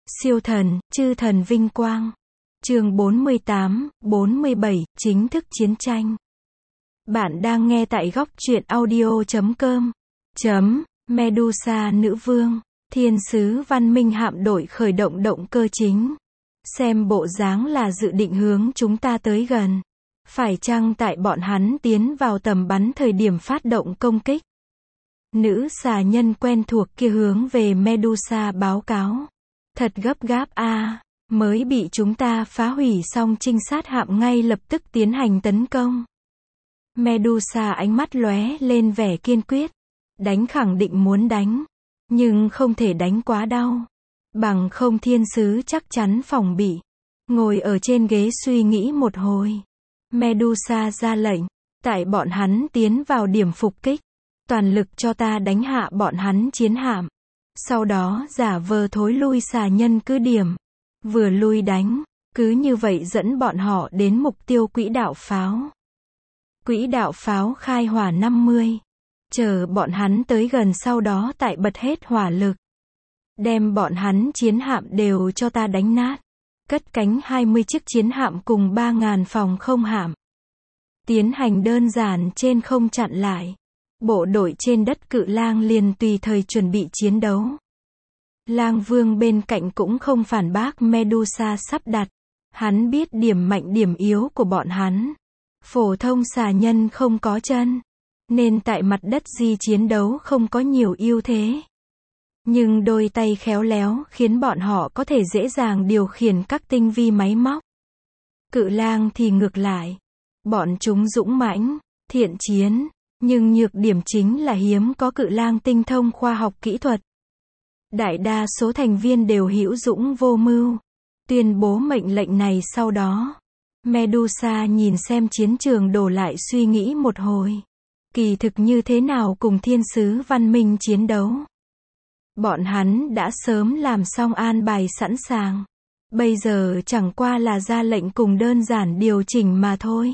Siêu thần, chư thần vinh quang. Chương 48, 47, chính thức chiến tranh. Bạn đang nghe tại góc truyện audio.com. Medusa nữ vương, thiên sứ văn minh hạm đội khởi động động cơ chính. Xem bộ dáng là dự định hướng chúng ta tới gần. Phải chăng tại bọn hắn tiến vào tầm bắn thời điểm phát động công kích? Nữ xà nhân quen thuộc kia hướng về Medusa báo cáo. Thật gấp gáp a, mới bị chúng ta phá hủy xong trinh sát hạm ngay lập tức tiến hành tấn công. Medusa ánh mắt lóe lên vẻ kiên quyết. Đánh khẳng định muốn đánh, nhưng không thể đánh quá đau. Bằng không thiên sứ chắc chắn phòng bị. Ngồi ở trên ghế suy nghĩ một hồi. Medusa ra lệnh, tại bọn hắn tiến vào điểm phục kích. Toàn lực cho ta đánh hạ bọn hắn chiến hạm. Sau đó giả vờ thối lui xà nhân cứ điểm. Vừa lui đánh, cứ như vậy dẫn bọn họ đến mục tiêu quỹ đạo pháo. Quỹ đạo pháo khai hỏa 50. Chờ bọn hắn tới gần sau đó tại bật hết hỏa lực. Đem bọn hắn chiến hạm đều cho ta đánh nát. Cất cánh 20 chiếc chiến hạm cùng 3.000 phòng không hạm. Tiến hành đơn giản trên không chặn lại. Bộ đội trên đất Cự Lang liền tùy thời chuẩn bị chiến đấu. Lang Vương bên cạnh cũng không phản bác Medusa sắp đặt. Hắn biết điểm mạnh điểm yếu của bọn hắn. Phổ thông xà nhân không có chân, nên tại mặt đất di chiến đấu không có nhiều ưu thế. Nhưng đôi tay khéo léo khiến bọn họ có thể dễ dàng điều khiển các tinh vi máy móc. Cự Lang thì ngược lại. Bọn chúng dũng mãnh, thiện chiến, nhưng nhược điểm chính là hiếm có Cự Lang tinh thông khoa học kỹ thuật. Đại đa số thành viên đều hữu dũng vô mưu. Tuyên bố mệnh lệnh này sau đó, Medusa nhìn xem chiến trường đổ lại suy nghĩ một hồi. Kỳ thực như thế nào cùng thiên sứ văn minh chiến đấu? Bọn hắn đã sớm làm xong an bài sẵn sàng. Bây giờ chẳng qua là ra lệnh cùng đơn giản điều chỉnh mà thôi.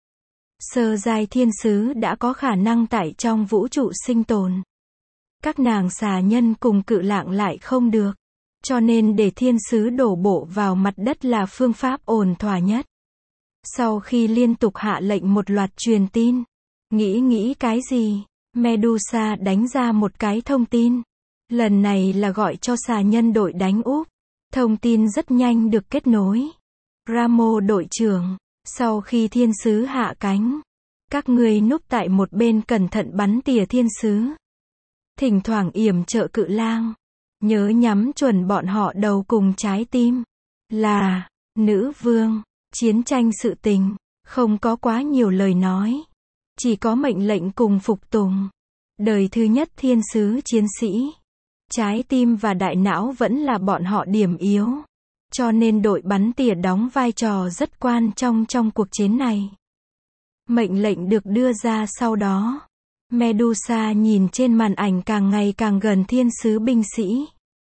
Sơ giai thiên sứ đã có khả năng tại trong vũ trụ sinh tồn. Các nàng xà nhân cùng Cự Lang lại không được. Cho nên để thiên sứ đổ bộ vào mặt đất là phương pháp ổn thỏa nhất. Sau khi liên tục hạ lệnh một loạt truyền tin, nghĩ cái gì, Medusa đánh ra một cái thông tin. Lần này là gọi cho xà nhân đội đánh úp. Thông tin rất nhanh được kết nối. Ramo đội trưởng, sau khi thiên sứ hạ cánh, các ngươi núp tại một bên cẩn thận bắn tỉa thiên sứ. Thỉnh thoảng yểm trợ Cự Lang. Nhớ nhắm chuẩn bọn họ đầu cùng trái tim. Là, nữ vương, chiến tranh sự tình, không có quá nhiều lời nói. Chỉ có mệnh lệnh cùng phục tùng. Đời thứ nhất thiên sứ chiến sĩ. Trái tim và đại não vẫn là bọn họ điểm yếu. Cho nên đội bắn tỉa đóng vai trò rất quan trọng trong cuộc chiến này. Mệnh lệnh được đưa ra sau đó. Medusa nhìn trên màn ảnh càng ngày càng gần thiên sứ binh sĩ.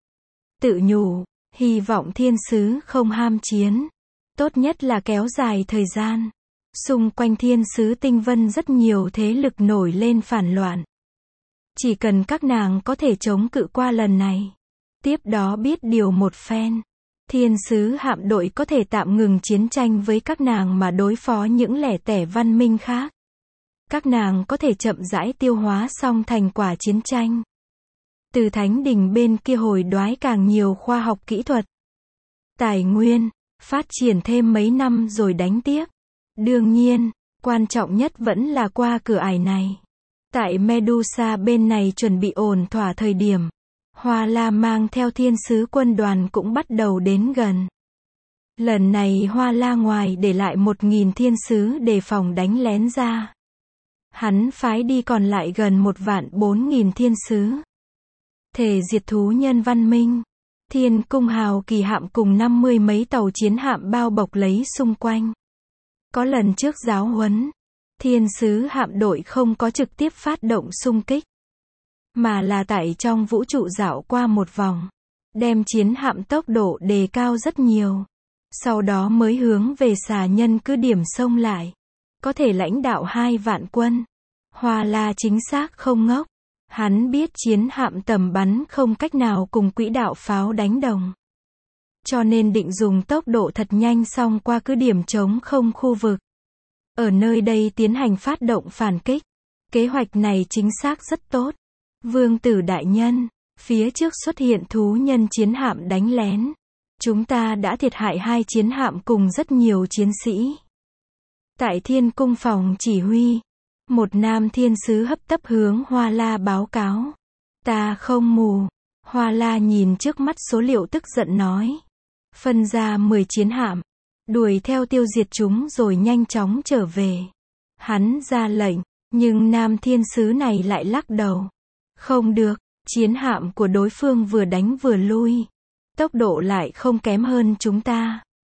Tự nhủ, hy vọng thiên sứ không ham chiến. Tốt nhất là kéo dài thời gian. Xung quanh thiên sứ tinh vân rất nhiều thế lực nổi lên phản loạn. Chỉ cần các nàng có thể chống cự qua lần này. Tiếp đó biết điều một phen. Thiên sứ hạm đội có thể tạm ngừng chiến tranh với các nàng mà đối phó những lẻ tẻ văn minh khác. Các nàng có thể chậm rãi tiêu hóa xong thành quả chiến tranh. Từ thánh đình bên kia hồi đoái càng nhiều khoa học kỹ thuật. Tài nguyên, phát triển thêm mấy năm rồi đánh tiếp. Đương nhiên, quan trọng nhất vẫn là qua cửa ải này. Tại Medusa bên này chuẩn bị ổn thỏa thời điểm. Hoa La mang theo thiên sứ quân đoàn cũng bắt đầu đến gần. Lần này Hoa La ngoài để lại 1.000 thiên sứ đề phòng đánh lén ra. Hắn phái đi còn lại gần 1.400.000 thiên sứ. Thể diệt thú nhân văn minh. Thiên cung hào kỳ hạm cùng 50 mấy tàu chiến hạm bao bọc lấy xung quanh. Có lần trước giáo huấn, thiên sứ hạm đội không có trực tiếp phát động xung kích, mà là tại trong vũ trụ dạo qua một vòng, đem chiến hạm tốc độ đề cao rất nhiều. Sau đó mới hướng về xà nhân cứ điểm xông lại. Có thể lãnh đạo 2 vạn quân. Hoa La chính xác không ngốc. Hắn biết chiến hạm tầm bắn không cách nào cùng quỹ đạo pháo đánh đồng. cho nên định dùng tốc độ thật nhanh xông qua cứ điểm trống không khu vực. Ở nơi đây tiến hành phát động phản kích. Kế hoạch này chính xác rất tốt. Vương tử đại nhân, phía trước xuất hiện thú nhân chiến hạm đánh lén. Chúng ta đã thiệt hại 2 chiến hạm cùng rất nhiều chiến sĩ. Tại thiên cung phòng chỉ huy, một nam thiên sứ hấp tấp hướng Hoa La báo cáo. Ta không mù. Hoa La nhìn trước mắt số liệu tức giận nói. Phân ra 10 chiến hạm, đuổi theo tiêu diệt chúng rồi nhanh chóng trở về. Hắn ra lệnh, nhưng nam thiên sứ này lại lắc đầu. Không được, chiến hạm của đối phương vừa đánh vừa lui. Tốc độ lại không kém hơn chúng ta.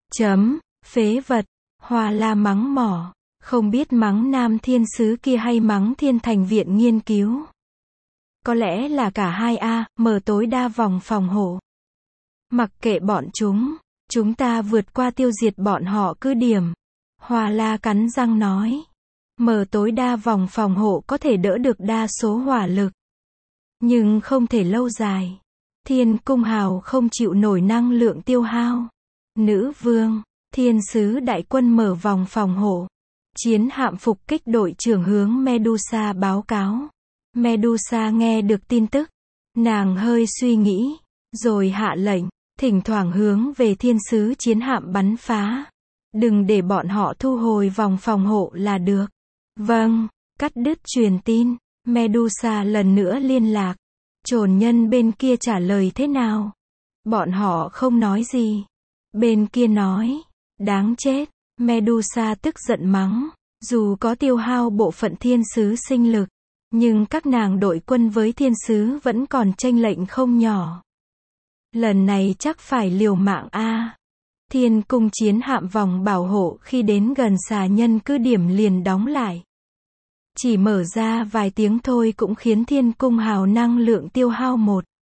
Phế vật. Hoa La mắng mỏ. Không biết mắng nam thiên sứ kia hay mắng thiên thành viện nghiên cứu. Có lẽ là cả hai mở tối đa vòng phòng hộ. Mặc kệ bọn chúng ta vượt qua tiêu diệt bọn họ cứ điểm. Hoa La cắn răng nói. Mở tối đa vòng phòng hộ có thể đỡ được đa số hỏa lực. Nhưng không thể lâu dài. Thiên cung hào không chịu nổi năng lượng tiêu hao. Nữ vương, thiên sứ đại quân mở vòng phòng hộ. Chiến hạm phục kích đội trưởng hướng Medusa báo cáo. Medusa nghe được tin tức. Nàng hơi suy nghĩ, rồi hạ lệnh, thỉnh thoảng hướng về thiên sứ chiến hạm bắn phá. Đừng để bọn họ thu hồi vòng phòng hộ là được. Vâng, cắt đứt truyền tin. Medusa lần nữa liên lạc. Chồn nhân bên kia trả lời thế nào? Bọn họ không nói gì. Bên kia nói, đáng chết. Medusa tức giận mắng. Dù có tiêu hao bộ phận thiên sứ sinh lực, nhưng các nàng đội quân với thiên sứ vẫn còn chênh lệch không nhỏ. Lần này chắc phải liều mạng Thiên cung chiến hạm vòng bảo hộ khi đến gần xà nhân cứ điểm liền đóng lại. Chỉ mở ra vài tiếng thôi cũng khiến thiên cung hào năng lượng tiêu hao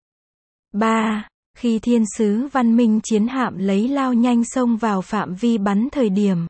1/3. Khi thiên sứ văn minh chiến hạm lấy lao nhanh xông vào phạm vi bắn thời điểm.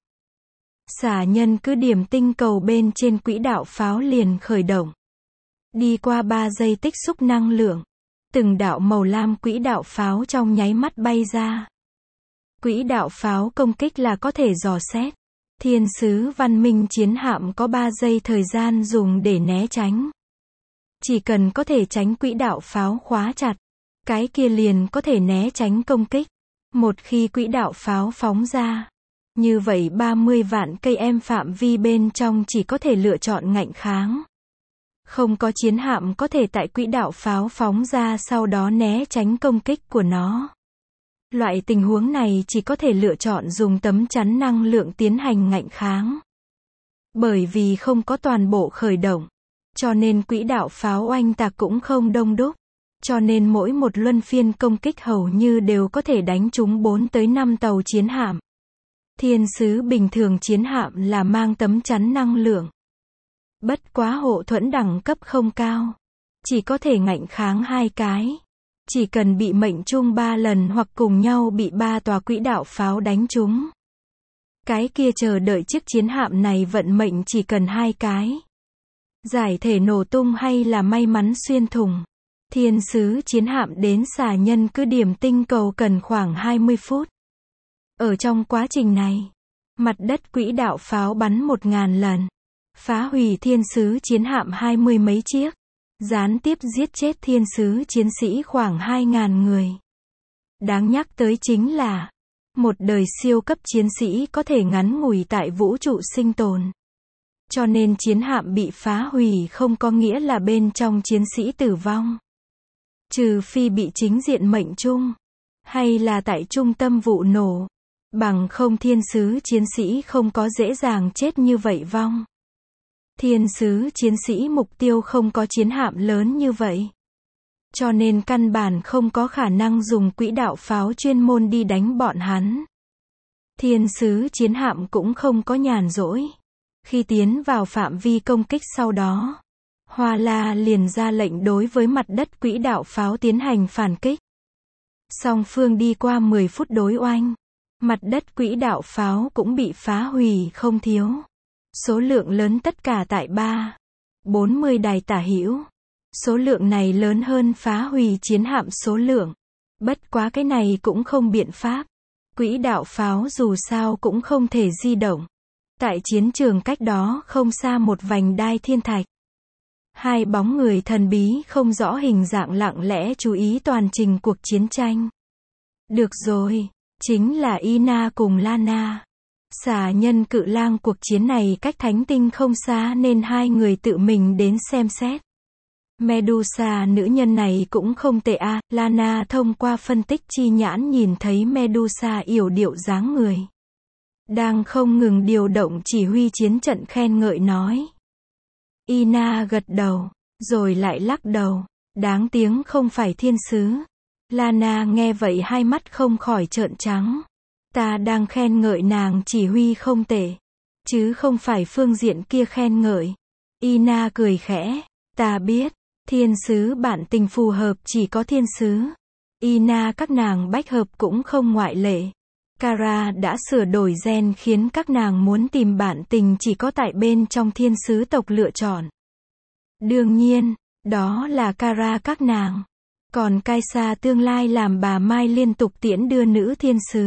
Xà nhân cứ điểm tinh cầu bên trên quỹ đạo pháo liền khởi động. Đi qua 3 giây tích xúc năng lượng. Từng đạo màu lam quỹ đạo pháo trong nháy mắt bay ra. Quỹ đạo pháo công kích là có thể dò xét. Thiên sứ văn minh chiến hạm có 3 giây thời gian dùng để né tránh. Chỉ cần có thể tránh quỹ đạo pháo khóa chặt, cái kia liền có thể né tránh công kích. Một khi quỹ đạo pháo phóng ra, như vậy 30 vạn cây em phạm vi bên trong chỉ có thể lựa chọn ngạnh kháng. Không có chiến hạm có thể tại quỹ đạo pháo phóng ra sau đó né tránh công kích của nó. Loại tình huống này chỉ có thể lựa chọn dùng tấm chắn năng lượng tiến hành ngạnh kháng. Bởi vì không có toàn bộ khởi động, cho nên quỹ đạo pháo oanh tạc cũng không đông đúc. Cho nên mỗi một luân phiên công kích hầu như đều có thể đánh trúng 4 tới 5 tàu chiến hạm. Thiên sứ bình thường chiến hạm là mang tấm chắn năng lượng. Bất quá hộ thuẫn đẳng cấp không cao. Chỉ có thể ngạnh kháng 2 cái. Chỉ cần bị mệnh trung 3 lần hoặc cùng nhau bị 3 tòa quỹ đạo pháo đánh trúng. Cái kia chờ đợi chiếc chiến hạm này vận mệnh chỉ cần 2 cái. Giải thể nổ tung hay là may mắn xuyên thủng. Thiên sứ chiến hạm đến xà nhân cứ điểm tinh cầu cần khoảng 20 phút. Ở trong quá trình này, mặt đất quỹ đạo pháo bắn 1000 lần. Phá hủy thiên sứ chiến hạm 20 mấy chiếc. Gián tiếp giết chết thiên sứ chiến sĩ khoảng 2000 người. Đáng nhắc tới chính là, một đời siêu cấp chiến sĩ có thể ngắn ngủi tại vũ trụ sinh tồn. Cho nên chiến hạm bị phá hủy không có nghĩa là bên trong chiến sĩ tử vong. Trừ phi bị chính diện mệnh trung, hay là tại trung tâm vụ nổ. Bằng không thiên sứ chiến sĩ không có dễ dàng chết như vậy vong. Thiên sứ chiến sĩ mục tiêu không có chiến hạm lớn như vậy. Cho nên căn bản không có khả năng dùng quỹ đạo pháo chuyên môn đi đánh bọn hắn. Thiên sứ chiến hạm cũng không có nhàn rỗi. Khi tiến vào phạm vi công kích sau đó, Hoa La liền ra lệnh đối với mặt đất quỹ đạo pháo tiến hành phản kích. Song phương đi qua 10 phút đối oanh. Mặt đất quỹ đạo pháo cũng bị phá hủy không thiếu. Số lượng lớn tất cả tại 40 đài tả hữu. Số lượng này lớn hơn phá hủy chiến hạm số lượng. Bất quá cái này cũng không biện pháp. Quỹ đạo pháo dù sao cũng không thể di động. Tại chiến trường cách đó không xa một vành đai thiên thạch. Hai bóng người thần bí không rõ hình dạng lặng lẽ chú ý toàn trình cuộc chiến tranh. Được rồi, chính là Ina cùng Lana. Xà nhân cự lang cuộc chiến này cách thánh tinh không xa nên hai người tự mình đến xem xét. Medusa nữ nhân này cũng không tệ a. Lana thông qua phân tích chi nhãn nhìn thấy Medusa yểu điệu dáng người. Đang không ngừng điều động chỉ huy chiến trận khen ngợi nói. Ina gật đầu, rồi lại lắc đầu. Đáng tiếng không phải thiên sứ. Lana nghe vậy hai mắt không khỏi trợn trắng. Ta đang khen ngợi nàng chỉ huy không tệ, chứ không phải phương diện kia khen ngợi. Ina cười khẽ. Ta biết, thiên sứ bạn tình phù hợp chỉ có thiên sứ. Ina các nàng bách hợp cũng không ngoại lệ. Kara đã sửa đổi gen khiến các nàng muốn tìm bạn tình chỉ có tại bên trong thiên sứ tộc lựa chọn. Đương nhiên, đó là Kara các nàng. Còn Kaisa tương lai làm bà Mai liên tục tiễn đưa nữ thiên sứ.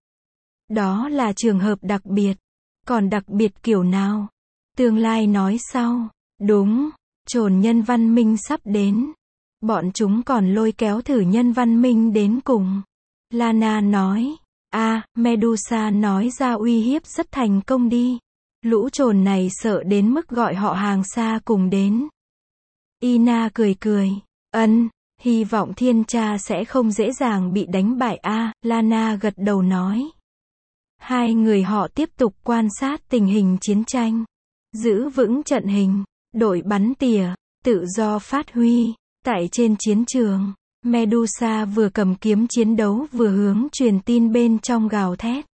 Đó là trường hợp đặc biệt. Còn đặc biệt kiểu nào? Tương lai nói sau. Đúng, chồn nhân văn minh sắp đến. Bọn chúng còn lôi kéo thử nhân văn minh đến cùng. Lana nói. Medusa nói ra uy hiếp rất thành công đi. Lũ chồn này sợ đến mức gọi họ hàng xa cùng đến. Ina cười cười. Hy vọng thiên cha sẽ không dễ dàng bị đánh bại Lana gật đầu nói. Hai người họ tiếp tục quan sát tình hình chiến tranh. Giữ vững trận hình. Đội bắn tỉa. Tự do phát huy. Tại trên chiến trường, Medusa vừa cầm kiếm chiến đấu vừa hướng truyền tin bên trong gào thét.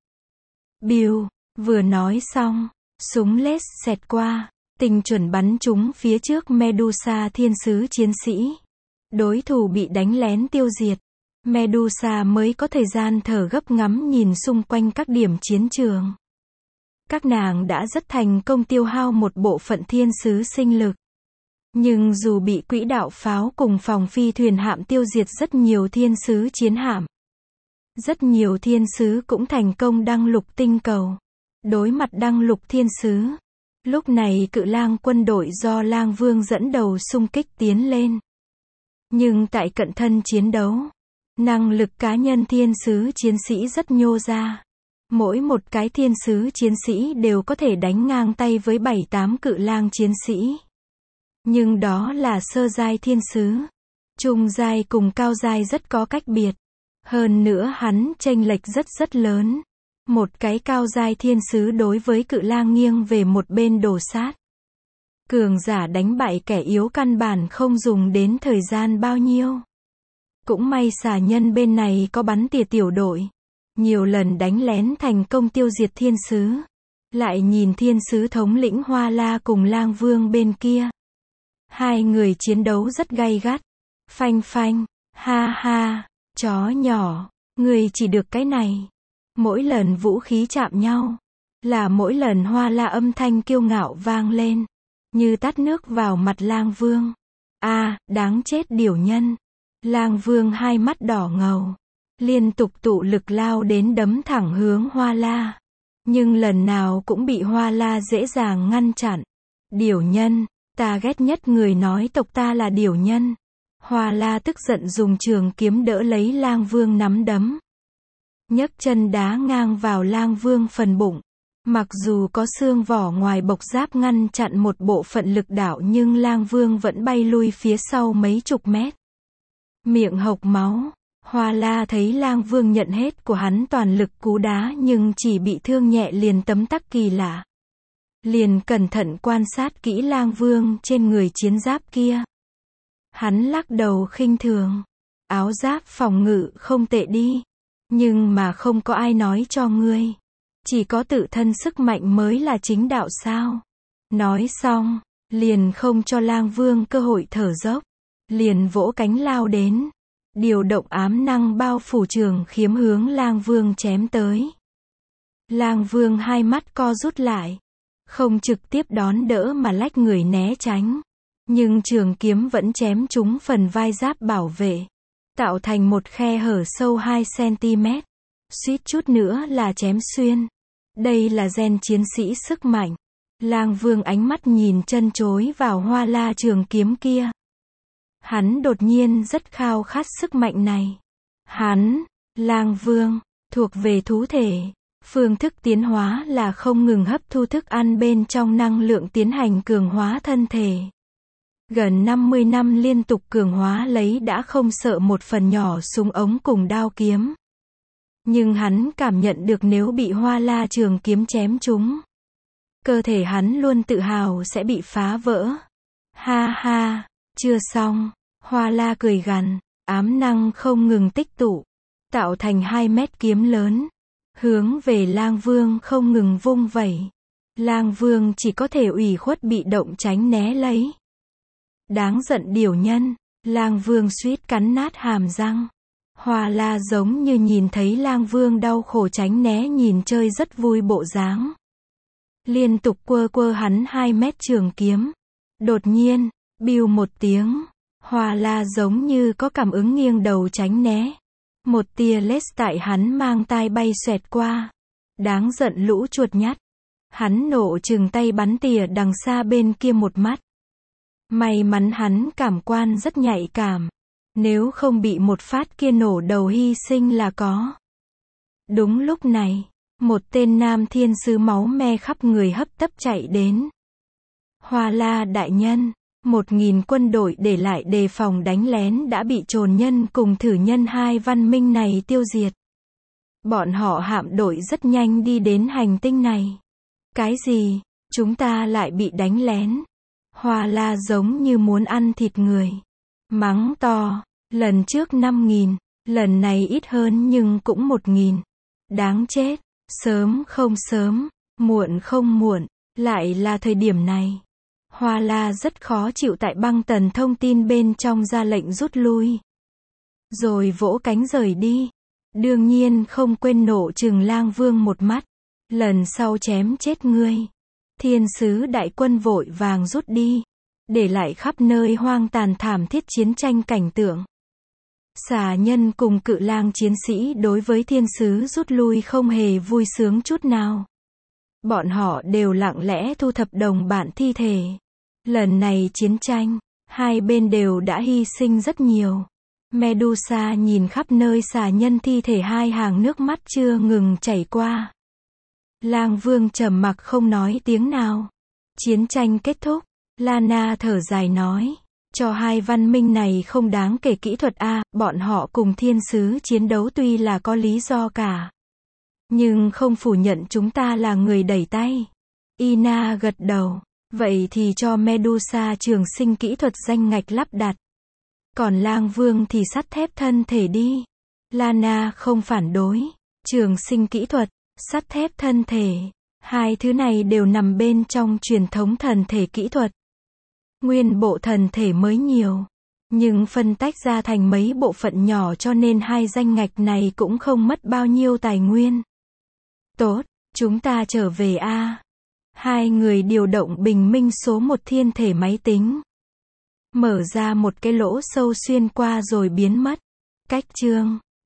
Bill, vừa nói xong, súng lết xẹt qua, tình chuẩn bắn trúng phía trước Medusa thiên sứ chiến sĩ. Đối thủ bị đánh lén tiêu diệt. Medusa mới có thời gian thở gấp ngắm nhìn xung quanh các điểm chiến trường. Các nàng đã rất thành công tiêu hao một bộ phận thiên sứ sinh lực. Nhưng dù bị quỹ đạo pháo cùng phòng phi thuyền hạm tiêu diệt rất nhiều thiên sứ chiến hạm. Rất nhiều thiên sứ cũng thành công đăng lục tinh cầu. Đối mặt đăng lục thiên sứ. Lúc này cự lang quân đội do lang vương dẫn đầu xung kích tiến lên. Nhưng tại cận thân chiến đấu, năng lực cá nhân thiên sứ chiến sĩ rất nhô ra. Mỗi một cái thiên sứ chiến sĩ đều có thể đánh ngang tay với 7-8 cự lang chiến sĩ. Nhưng đó là sơ giai thiên sứ. Trung giai cùng cao giai rất có cách biệt. Hơn nữa hắn chênh lệch rất lớn. Một cái cao giai thiên sứ đối với cự lang nghiêng về một bên đổ sát. Cường giả đánh bại kẻ yếu căn bản không dùng đến thời gian bao nhiêu. Cũng may xà nhân bên này có bắn tỉa tiểu đội. Nhiều lần đánh lén thành công tiêu diệt thiên sứ. Lại nhìn thiên sứ thống lĩnh Hoa La cùng lang vương bên kia. Hai người chiến đấu rất gay gắt. Phanh phanh, ha, chó nhỏ, người chỉ được cái này. Mỗi lần vũ khí chạm nhau, là mỗi lần Hoa La âm thanh kiêu ngạo vang lên, như tát nước vào mặt lang vương. Đáng chết điểu nhân. Lang vương hai mắt đỏ ngầu, liên tục tụ lực lao đến đấm thẳng hướng Hoa La. Nhưng lần nào cũng bị Hoa La dễ dàng ngăn chặn. Điểu nhân. Ta ghét nhất người nói tộc ta là điểu nhân. Hoa La tức giận dùng trường kiếm đỡ lấy lang vương nắm đấm. Nhấc chân đá ngang vào lang vương phần bụng. Mặc dù có xương vỏ ngoài bộc giáp ngăn chặn một bộ phận lực đạo nhưng lang vương vẫn bay lui phía sau mấy chục mét. Miệng hộc máu. Hoa La thấy lang vương nhận hết của hắn toàn lực cú đá nhưng chỉ bị thương nhẹ liền tấm tắc kỳ lạ. Liền cẩn thận quan sát kỹ lang vương trên người chiến giáp kia. Hắn lắc đầu khinh thường. Áo giáp phòng ngự không tệ đi. Nhưng mà không có ai nói cho ngươi. Chỉ có tự thân sức mạnh mới là chính đạo sao. Nói xong, liền không cho lang vương cơ hội thở dốc. Liền vỗ cánh lao đến. Điều động ám năng bao phủ trường khiếm hướng lang vương chém tới. Lang vương hai mắt co rút lại. Không trực tiếp đón đỡ mà lách người né tránh. Nhưng trường kiếm vẫn chém trúng phần vai giáp bảo vệ. Tạo thành một khe hở sâu 2 cm. suýt chút nữa là chém xuyên. Đây là gen chiến sĩ sức mạnh. Lang Vương ánh mắt nhìn chân chối vào hoa la trường kiếm kia. Hắn đột nhiên rất khao khát sức mạnh này. Hắn, Lang Vương, thuộc về thú thể. Phương thức tiến hóa là không ngừng hấp thu thức ăn bên trong năng lượng tiến hành cường hóa thân thể. Gần 50 năm liên tục cường hóa lấy đã không sợ một phần nhỏ súng ống cùng đao kiếm. Nhưng hắn cảm nhận được nếu bị hoa la trường kiếm chém trúng, cơ thể hắn luôn tự hào sẽ bị phá vỡ. Ha ha, chưa xong. Hoa la cười gằn, ám năng không ngừng tích tụ, tạo thành 2 mét kiếm lớn, hướng về Lang Vương không ngừng vung vẩy. Lang Vương chỉ có thể ủy khuất bị động tránh né lấy. Đáng giận điểu nhân, Lang Vương suýt cắn nát hàm răng. Hoa la giống như nhìn thấy Lang Vương đau khổ tránh né nhìn chơi rất vui bộ dáng. Liên tục quơ quơ hắn 2 mét trường kiếm. Đột nhiên, bìu một tiếng, hoa la giống như có cảm ứng nghiêng đầu tránh né. Một tia laser tại hắn mang tai bay xoẹt qua. Đáng giận lũ chuột nhắt. Hắn nộ chừng tay bắn tỉa đằng xa bên kia một mắt. May mắn hắn cảm quan rất nhạy cảm. Nếu không bị một phát kia nổ đầu hy sinh là có. Đúng lúc này, một tên nam thiên sứ máu me khắp người hấp tấp chạy đến. Hoa la đại nhân, 1000 quân đội để lại đề phòng đánh lén đã bị trồn nhân cùng thử nhân hai văn minh này tiêu diệt. Bọn họ hạm đội rất nhanh đi đến hành tinh này. Cái gì? Chúng ta lại bị đánh lén. Hoa la giống như muốn ăn thịt người. Mắng to, lần trước 5000, lần này ít hơn nhưng cũng 1000. Đáng chết, sớm không sớm, muộn không muộn, lại là thời điểm này. Hoa la rất khó chịu tại băng tần thông tin bên trong ra lệnh rút lui. Rồi vỗ cánh rời đi. Đương nhiên không quên nộ chừng Lang Vương một mắt. Lần sau chém chết ngươi. Thiên sứ đại quân vội vàng rút đi. Để lại khắp nơi hoang tàn thảm thiết chiến tranh cảnh tượng. Xà nhân cùng cự lang chiến sĩ đối với thiên sứ rút lui không hề vui sướng chút nào. Bọn họ đều lặng lẽ thu thập đồng bạn thi thể. Lần này chiến tranh, hai bên đều đã hy sinh rất nhiều. Medusa nhìn khắp nơi xà nhân thi thể, hai hàng nước mắt chưa ngừng chảy qua. Lang Vương trầm mặc không nói tiếng nào. Chiến tranh kết thúc, Lana thở dài nói, cho hai văn minh này không đáng kể kỹ thuật a, bọn họ cùng thiên sứ chiến đấu tuy là có lý do cả. Nhưng không phủ nhận chúng ta là người đẩy tay. Ina gật đầu, vậy thì cho Medusa trường sinh kỹ thuật danh ngạch lắp đặt. Còn Lang Vương thì sắt thép thân thể đi. Lana không phản đối. Trường sinh kỹ thuật, sắt thép thân thể. Hai thứ này đều nằm bên trong truyền thống thần thể kỹ thuật. Nguyên bộ thần thể mới nhiều. Nhưng phân tách ra thành mấy bộ phận nhỏ cho nên hai danh ngạch này cũng không mất bao nhiêu tài nguyên. Tốt, chúng ta trở về a. Hai người điều động bình minh số 1 thiên thể máy tính. Mở ra một cái lỗ sâu xuyên qua rồi biến mất. Cách chương